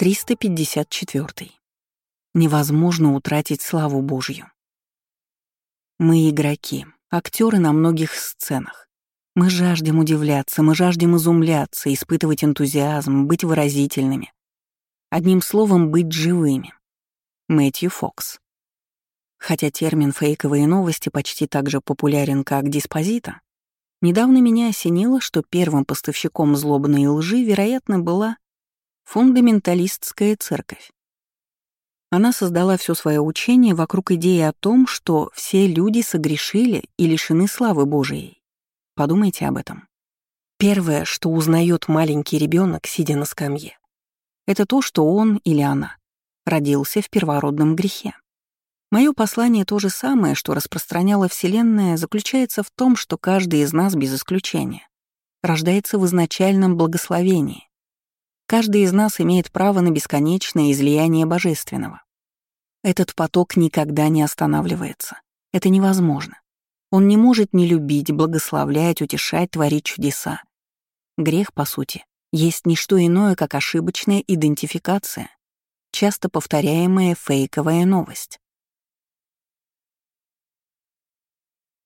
354. Невозможно утратить славу Божью. Мы игроки, актеры на многих сценах. Мы жаждем удивляться, мы жаждем изумляться, испытывать энтузиазм, быть выразительными. Одним словом, быть живыми. Мэтью Фокс. Хотя термин «фейковые новости» почти так же популярен, как «диспозита», недавно меня осенило, что первым поставщиком злобной лжи, вероятно, была фундаменталистская церковь. Она создала все свое учение вокруг идеи о том, что все люди согрешили и лишены славы Божией. Подумайте об этом. Первое, что узнает маленький ребенок, сидя на скамье, это то, что он или она родился в первородном грехе. Мое послание то же самое, что распространяла Вселенная, заключается в том, что каждый из нас, без исключения, рождается в изначальном благословении. Каждый из нас имеет право на бесконечное излияние божественного. Этот поток никогда не останавливается. Это невозможно. Он не может не любить, благословлять, утешать, творить чудеса. Грех, по сути, есть не что иное, как ошибочная идентификация, часто повторяемая фейковая новость.